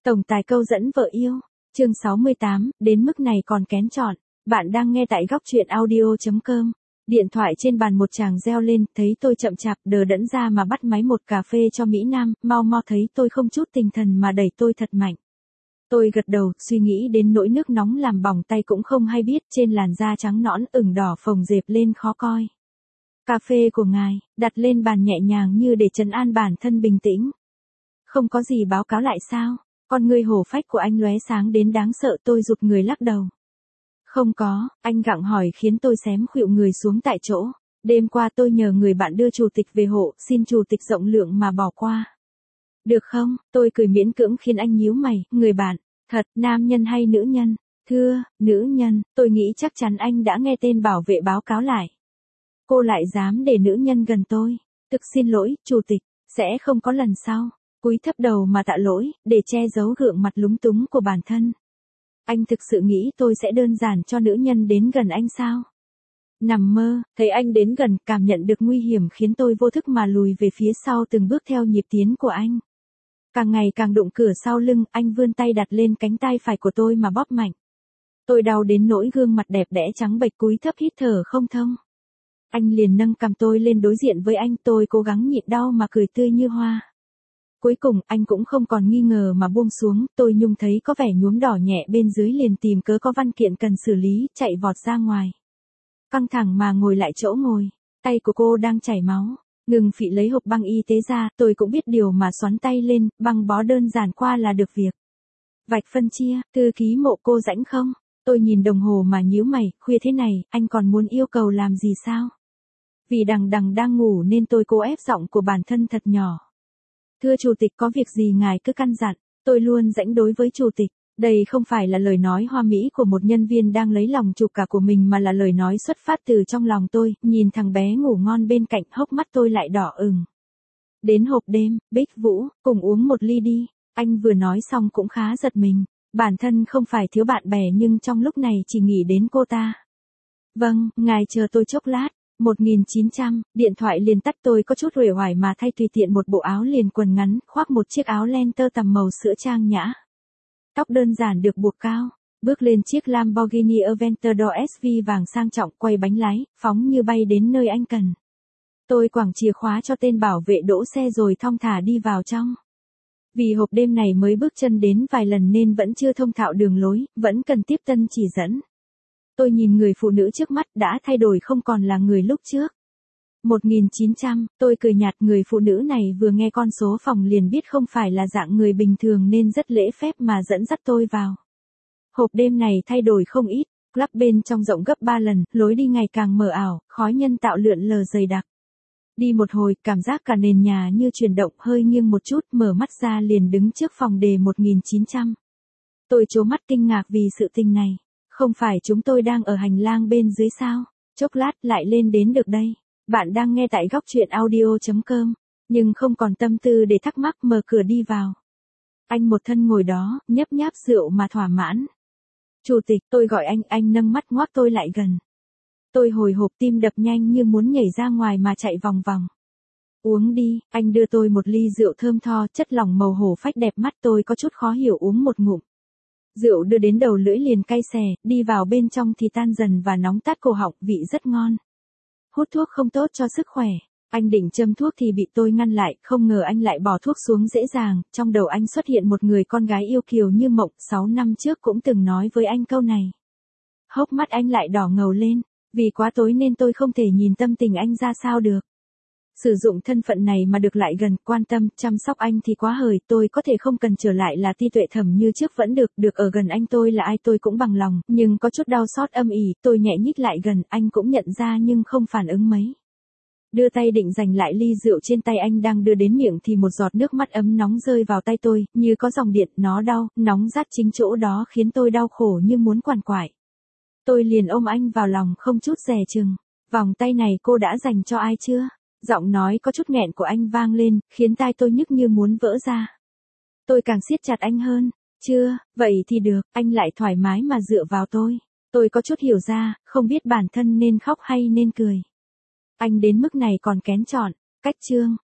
Tổng tài câu dẫn vợ yêu. Chương 68, đến mức này còn kén chọn. Bạn đang nghe tại góc truyện audio.com. Điện thoại trên bàn một chàng reo lên, thấy tôi chậm chạp đờ đẫn ra mà bắt máy một cà phê cho Mỹ Nam, mau mau thấy tôi không chút tinh thần mà đẩy tôi thật mạnh. Tôi gật đầu, suy nghĩ đến nỗi nước nóng làm bỏng tay cũng không hay biết, trên làn da trắng nõn ửng đỏ phồng rệp lên khó coi. Cà phê của ngài, đặt lên bàn nhẹ nhàng như để trấn an bản thân bình tĩnh. Không có gì báo cáo lại sao? Con ngươi hổ phách của anh lóe sáng đến đáng sợ, tôi rụt người lắc đầu. Không có, anh gặng hỏi khiến tôi xém khuỵu người xuống tại chỗ. Đêm qua tôi nhờ người bạn đưa chủ tịch về hộ, xin chủ tịch rộng lượng mà bỏ qua. Được không? Tôi cười miễn cưỡng khiến anh nhíu mày, người bạn, thật, nam nhân hay nữ nhân? Thưa, nữ nhân, tôi nghĩ chắc chắn anh đã nghe tên bảo vệ báo cáo lại. Cô lại dám để nữ nhân gần tôi. Thực xin lỗi, chủ tịch, sẽ không có lần sau. Cúi thấp đầu mà tạ lỗi, để che giấu gượng mặt lúng túng của bản thân. Anh thực sự nghĩ tôi sẽ đơn giản cho nữ nhân đến gần anh sao? Nằm mơ, thấy anh đến gần, cảm nhận được nguy hiểm khiến tôi vô thức mà lùi về phía sau từng bước theo nhịp tiến của anh. Càng ngày càng đụng cửa sau lưng, anh vươn tay đặt lên cánh tay phải của tôi mà bóp mạnh. Tôi đau đến nỗi gương mặt đẹp đẽ trắng bệch, cúi thấp hít thở không thông. Anh liền nâng cằm tôi lên đối diện với anh, tôi cố gắng nhịn đau mà cười tươi như hoa. Cuối cùng, anh cũng không còn nghi ngờ mà buông xuống, tôi nhung thấy có vẻ nhuốm đỏ nhẹ bên dưới liền tìm cớ có văn kiện cần xử lý, chạy vọt ra ngoài. Căng thẳng mà ngồi lại chỗ ngồi, tay của cô đang chảy máu, ngừng phị lấy hộp băng y tế ra, tôi cũng biết điều mà xoắn tay lên, băng bó đơn giản qua là được việc. Vạch phân chia, thư ký Mộ cô rảnh không? Tôi nhìn đồng hồ mà nhíu mày, khuya thế này, anh còn muốn yêu cầu làm gì sao? Vì đằng đang ngủ nên tôi cố ép giọng của bản thân thật nhỏ. Thưa chủ tịch, có việc gì ngài cứ căn dặn, tôi luôn rãnh đối với chủ tịch. Đây không phải là lời nói hoa mỹ của một nhân viên đang lấy lòng chủ cả của mình mà là lời nói xuất phát từ trong lòng tôi, nhìn thằng bé ngủ ngon bên cạnh, hốc mắt tôi lại đỏ ửng. Đến hộp đêm, Bích Vũ, cùng uống một ly đi. Anh vừa nói xong cũng khá giật mình, bản thân không phải thiếu bạn bè nhưng trong lúc này chỉ nghĩ đến cô ta. Vâng, ngài chờ tôi chốc lát. 1900, điện thoại liền tắt, tôi có chút uể oải mà thay tùy tiện một bộ áo liền quần ngắn, khoác một chiếc áo len tơ tằm màu sữa trang nhã. Tóc đơn giản được buộc cao, bước lên chiếc Lamborghini Aventador SV vàng sang trọng, quay bánh lái, phóng như bay đến nơi anh cần. Tôi quẳng chìa khóa cho tên bảo vệ đỗ xe rồi thong thả đi vào trong. Vì hộp đêm này mới bước chân đến vài lần nên vẫn chưa thông thạo đường lối, vẫn cần tiếp tân chỉ dẫn. Tôi nhìn người phụ nữ trước mắt đã thay đổi, không còn là người lúc trước. 1900, tôi cười nhạt, người phụ nữ này vừa nghe con số phòng liền biết không phải là dạng người bình thường nên rất lễ phép mà dẫn dắt tôi vào. Hộp đêm này thay đổi không ít, club bên trong rộng gấp 3 lần, lối đi ngày càng mờ ảo, khói nhân tạo lượn lờ dày đặc. Đi một hồi, cảm giác cả nền nhà như chuyển động, hơi nghiêng một chút, mở mắt ra liền đứng trước phòng đề 1900. Tôi trố mắt kinh ngạc vì sự tình này. Không phải chúng tôi đang ở hành lang bên dưới sao? Chốc lát lại lên đến được đây. Bạn đang nghe tại góc truyện audio.com. Nhưng không còn tâm tư để thắc mắc, mở cửa đi vào. Anh một thân ngồi đó, nhấp nháp rượu mà thỏa mãn. Chủ tịch, tôi gọi anh nâng mắt ngoác tôi lại gần. Tôi hồi hộp, tim đập nhanh như muốn nhảy ra ngoài mà chạy vòng vòng. Uống đi, anh đưa tôi một ly rượu thơm tho, chất lỏng màu hổ phách đẹp mắt, tôi có chút khó hiểu uống một ngụm. Rượu đưa đến đầu lưỡi liền cay xè, đi vào bên trong thì tan dần và nóng tát cổ họng, vị rất ngon. Hút thuốc không tốt cho sức khỏe. Anh định châm thuốc thì bị tôi ngăn lại, không ngờ anh lại bỏ thuốc xuống dễ dàng. Trong đầu anh xuất hiện một người con gái yêu kiều như mộng, 6 năm trước cũng từng nói với anh câu này. Hốc mắt anh lại đỏ ngầu lên, vì quá tối nên tôi không thể nhìn tâm tình anh ra sao được. Sử dụng thân phận này mà được lại gần, quan tâm, chăm sóc anh thì quá hời, tôi có thể không cần trở lại là Ti Tuệ Thẩm như trước vẫn được ở gần anh, tôi là ai tôi cũng bằng lòng, nhưng có chút đau xót âm ỉ, tôi nhẹ nhích lại gần, anh cũng nhận ra nhưng không phản ứng mấy. Đưa tay định giành lại ly rượu trên tay anh đang đưa đến miệng thì một giọt nước mắt ấm nóng rơi vào tay tôi, như có dòng điện, nó đau, nóng rát chính chỗ đó khiến tôi đau khổ như muốn quằn quại. Tôi liền ôm anh vào lòng không chút dè chừng. Vòng tay này cô đã dành cho ai chưa? Giọng nói có chút nghẹn của anh vang lên, khiến tai tôi nhức như muốn vỡ ra. Tôi càng siết chặt anh hơn. Chưa, vậy thì được, anh lại thoải mái mà dựa vào tôi. Tôi có chút hiểu ra, không biết bản thân nên khóc hay nên cười. Anh đến mức này còn kén chọn. Cách chương.